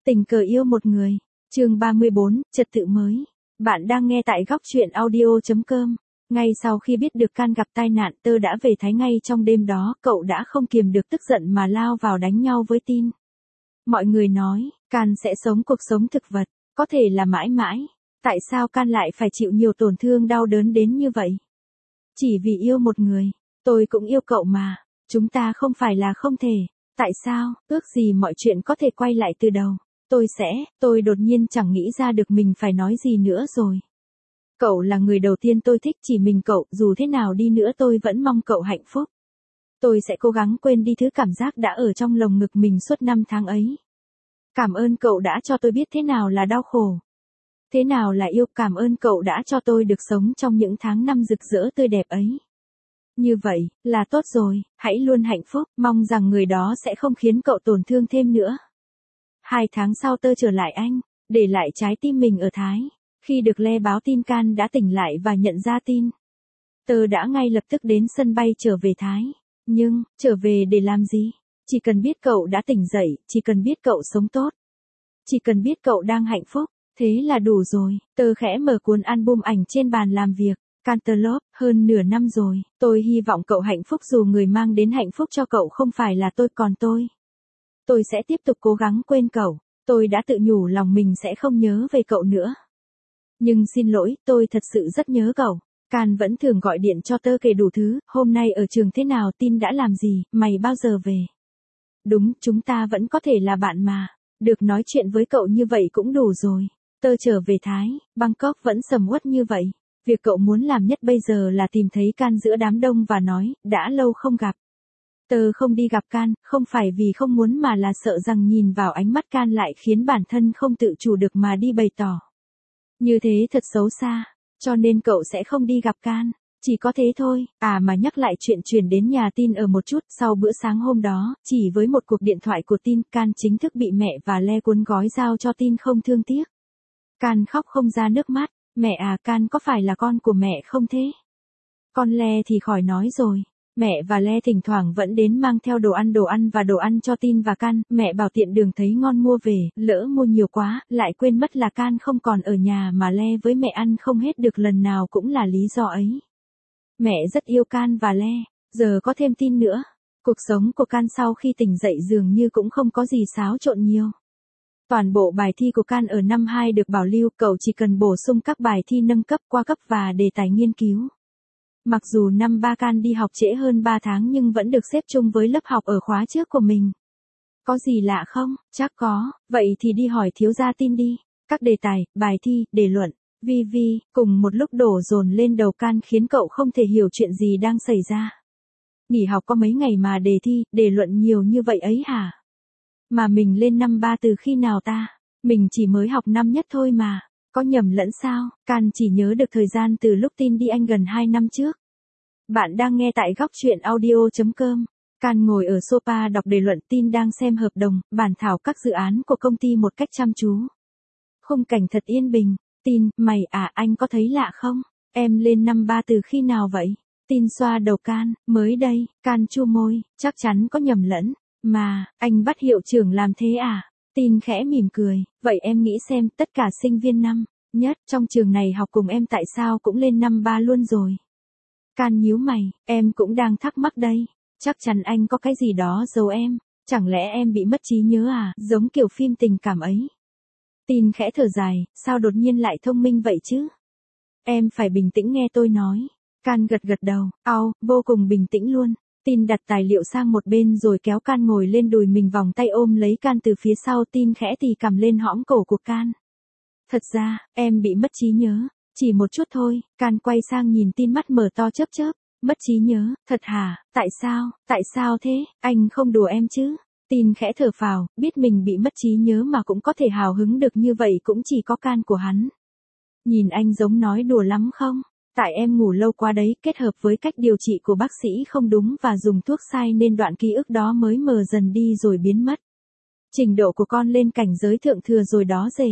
Tình cờ yêu một người. Chương 34, trật tự mới. Bạn đang nghe tại góc truyện audio.com. Ngay sau khi biết được Can gặp tai nạn, Tơ đã về Thái ngay trong đêm đó, cậu đã không kiềm được tức giận mà lao vào đánh nhau với Tin. Mọi người nói, Can sẽ sống cuộc sống thực vật, có thể là mãi mãi. Tại sao Can lại phải chịu nhiều tổn thương đau đớn đến như vậy? Chỉ vì yêu một người, tôi cũng yêu cậu mà, chúng ta không phải là không thể. Tại sao, ước gì mọi chuyện có thể quay lại từ đầu. Tôi đột nhiên chẳng nghĩ ra được mình phải nói gì nữa rồi. Cậu là người đầu tiên tôi thích, chỉ mình cậu, dù thế nào đi nữa tôi vẫn mong cậu hạnh phúc. Tôi sẽ cố gắng quên đi thứ cảm giác đã ở trong lồng ngực mình suốt 5 tháng ấy. Cảm ơn cậu đã cho tôi biết thế nào là đau khổ. Thế nào là yêu, cảm ơn cậu đã cho tôi được sống trong những tháng năm rực rỡ tươi đẹp ấy. Như vậy, là tốt rồi, hãy luôn hạnh phúc, mong rằng người đó sẽ không khiến cậu tổn thương thêm nữa. 2 tháng sau Tơ trở lại Anh, để lại trái tim mình ở Thái. Khi được le báo tin Can đã tỉnh lại và nhận ra tin, Tơ đã ngay lập tức đến sân bay trở về Thái. Nhưng, trở về để làm gì? Chỉ cần biết cậu đã tỉnh dậy, chỉ cần biết cậu sống tốt. Chỉ cần biết cậu đang hạnh phúc, thế là đủ rồi. Tơ khẽ mở cuốn album ảnh trên bàn làm việc. Cantaloupe, hơn nửa năm rồi, tôi hy vọng cậu hạnh phúc dù người mang đến hạnh phúc cho cậu không phải là tôi còn tôi. Tôi sẽ tiếp tục cố gắng quên cậu, tôi đã tự nhủ lòng mình sẽ không nhớ về cậu nữa. Nhưng xin lỗi, tôi thật sự rất nhớ cậu. Can vẫn thường gọi điện cho Tơ kể đủ thứ, hôm nay ở trường thế nào, Tin đã làm gì, mày bao giờ về. Đúng, chúng ta vẫn có thể là bạn mà, được nói chuyện với cậu như vậy cũng đủ rồi. Tơ trở về Thái, Bangkok vẫn sầm uất như vậy. Việc cậu muốn làm nhất bây giờ là tìm thấy Can giữa đám đông và nói, đã lâu không gặp. Tơ không đi gặp Can, không phải vì không muốn mà là sợ rằng nhìn vào ánh mắt Can lại khiến bản thân không tự chủ được mà đi bày tỏ. Như thế thật xấu xa, cho nên cậu sẽ không đi gặp Can, chỉ có thế thôi. À mà nhắc lại chuyện chuyển đến nhà Tin ở một chút, sau bữa sáng hôm đó, chỉ với một cuộc điện thoại của Tin, Can chính thức bị mẹ và Le cuốn gói giao cho Tin không thương tiếc. Can khóc không ra nước mắt. Mẹ à, Can có phải là con của mẹ không thế? Con Le thì khỏi nói rồi. Mẹ và Le thỉnh thoảng vẫn đến mang theo đồ ăn và đồ ăn cho Tin và Can. Mẹ bảo tiện đường thấy ngon mua về, lỡ mua nhiều quá, lại quên mất là Can không còn ở nhà mà Le với mẹ ăn không hết được lần nào cũng là lý do ấy. Mẹ rất yêu Can và Le, giờ có thêm Tin nữa. Cuộc sống của Can sau khi tỉnh dậy dường như cũng không có gì xáo trộn nhiều. Toàn bộ bài thi của Can ở năm 2 được bảo lưu, cậu chỉ cần bổ sung các bài thi nâng cấp, qua cấp và đề tài nghiên cứu. Mặc dù năm 3 Can đi học trễ hơn 3 tháng nhưng vẫn được xếp chung với lớp học ở khóa trước của mình. Có gì lạ không? Chắc có, vậy thì đi hỏi thiếu gia Tin đi. Các đề tài, bài thi, đề luận, cùng một lúc đổ dồn lên đầu Can khiến cậu không thể hiểu chuyện gì đang xảy ra. Nghỉ học có mấy ngày mà đề thi, đề luận nhiều như vậy ấy hả? Mà mình lên năm 3 từ khi nào ta? Mình chỉ mới học năm nhất thôi mà. Có nhầm lẫn sao? Can chỉ nhớ được thời gian từ lúc Tin đi Anh gần 2 năm trước. Bạn đang nghe tại góc truyện audio.com. Can ngồi ở sofa đọc đề luận, Tin đang xem hợp đồng, bản thảo các dự án của công ty một cách chăm chú. Khung cảnh thật yên bình. Tin, mày à, anh có thấy lạ không? Em lên năm 3 từ khi nào vậy? Tin xoa đầu Can, mới đây. Can chu môi, chắc chắn có nhầm lẫn. Mà, anh bắt hiệu trưởng làm thế à? Tin khẽ mỉm cười, vậy em nghĩ xem, tất cả sinh viên năm nhất trong trường này học cùng em tại sao cũng lên năm 3 luôn rồi. Can nhíu mày, em cũng đang thắc mắc đây, chắc chắn anh có cái gì đó giấu em, chẳng lẽ em bị mất trí nhớ à, giống kiểu phim tình cảm ấy. Tin khẽ thở dài, sao đột nhiên lại thông minh vậy chứ? Em phải bình tĩnh nghe tôi nói. Can gật gật đầu, vô cùng bình tĩnh luôn. Tin đặt tài liệu sang một bên rồi kéo Can ngồi lên đùi mình, vòng tay ôm lấy Can từ phía sau. Tin khẽ tì cầm lên hõm cổ của Can. Thật ra, em bị mất trí nhớ, chỉ một chút thôi. Can quay sang nhìn Tin, mắt mở to chớp chớp. Mất trí nhớ, thật hả, tại sao thế, anh không đùa em chứ? Tin khẽ thở phào, biết mình bị mất trí nhớ mà cũng có thể hào hứng được như vậy cũng chỉ có Can của hắn. Nhìn anh giống nói đùa lắm không? Tại em ngủ lâu quá đấy, kết hợp với cách điều trị của bác sĩ không đúng và dùng thuốc sai nên đoạn ký ức đó mới mờ dần đi rồi biến mất. Trình độ của con lên cảnh giới thượng thừa rồi đó rể.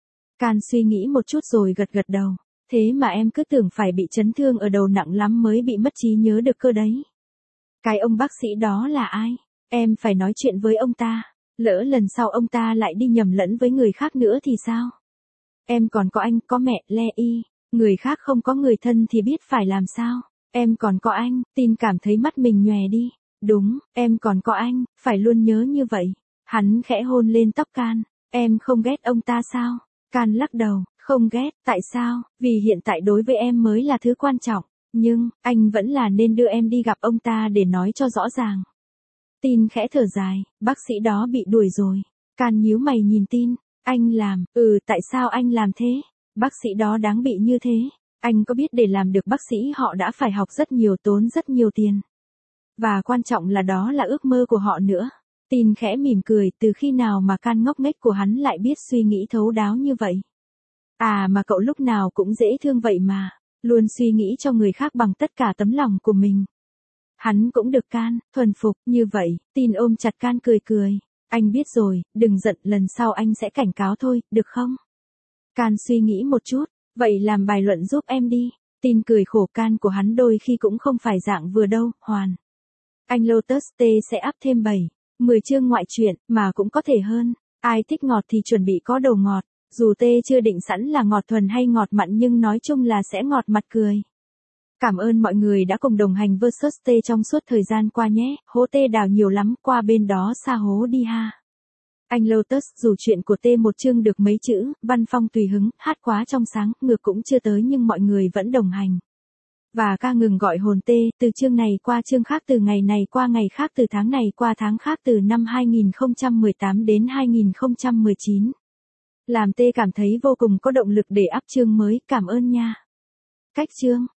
Can suy nghĩ một chút rồi gật gật đầu. Thế mà em cứ tưởng phải bị chấn thương ở đầu nặng lắm mới bị mất trí nhớ được cơ đấy. Cái ông bác sĩ đó là ai? Em phải nói chuyện với ông ta. Lỡ lần sau ông ta lại đi nhầm lẫn với người khác nữa thì sao? Em còn có anh, có mẹ, le y. Người khác không có người thân thì biết phải làm sao? Em còn có anh, Tin cảm thấy mắt mình nhòe đi. Đúng, em còn có anh, phải luôn nhớ như vậy. Hắn khẽ hôn lên tóc Can. Em không ghét ông ta sao? Can lắc đầu, không ghét, tại sao? Vì hiện tại đối với em mới là thứ quan trọng. Nhưng, anh vẫn là nên đưa em đi gặp ông ta để nói cho rõ ràng. Tin khẽ thở dài, bác sĩ đó bị đuổi rồi. Can nhíu mày nhìn Tin, anh làm, tại sao anh làm thế? Bác sĩ đó đáng bị như thế. Anh có biết để làm được bác sĩ họ đã phải học rất nhiều, tốn rất nhiều tiền. Và quan trọng là đó là ước mơ của họ nữa. Tin khẽ mỉm cười, từ khi nào mà Can ngốc nghếch của hắn lại biết suy nghĩ thấu đáo như vậy. À mà cậu lúc nào cũng dễ thương vậy mà, luôn suy nghĩ cho người khác bằng tất cả tấm lòng của mình. Hắn cũng được Can thuần phục như vậy. Tin ôm chặt Can cười cười. Anh biết rồi, đừng giận, lần sau anh sẽ cảnh cáo thôi, được không? Can suy nghĩ một chút, vậy làm bài luận giúp em đi. Tin cười khổ, Can của hắn đôi khi cũng không phải dạng vừa đâu, hoàn. Anh Lotus T sẽ áp thêm 10 chương ngoại truyện, mà cũng có thể hơn. Ai thích ngọt thì chuẩn bị có đồ ngọt. Dù T chưa định sẵn là ngọt thuần hay ngọt mặn nhưng nói chung là sẽ ngọt mặt cười. Cảm ơn mọi người đã cùng đồng hành versus T trong suốt thời gian qua nhé. Hố T đào nhiều lắm, qua bên đó xa hố đi ha. Anh Lotus, dù chuyện của T một chương được mấy chữ, văn phong tùy hứng, hát quá trong sáng, ngược cũng chưa tới nhưng mọi người vẫn đồng hành. Và ca ngừng gọi hồn T, từ chương này qua chương khác, từ ngày này qua ngày khác, từ tháng này qua tháng khác, từ năm 2018 đến 2019. Làm T cảm thấy vô cùng có động lực để up chương mới, cảm ơn nha. Cách chương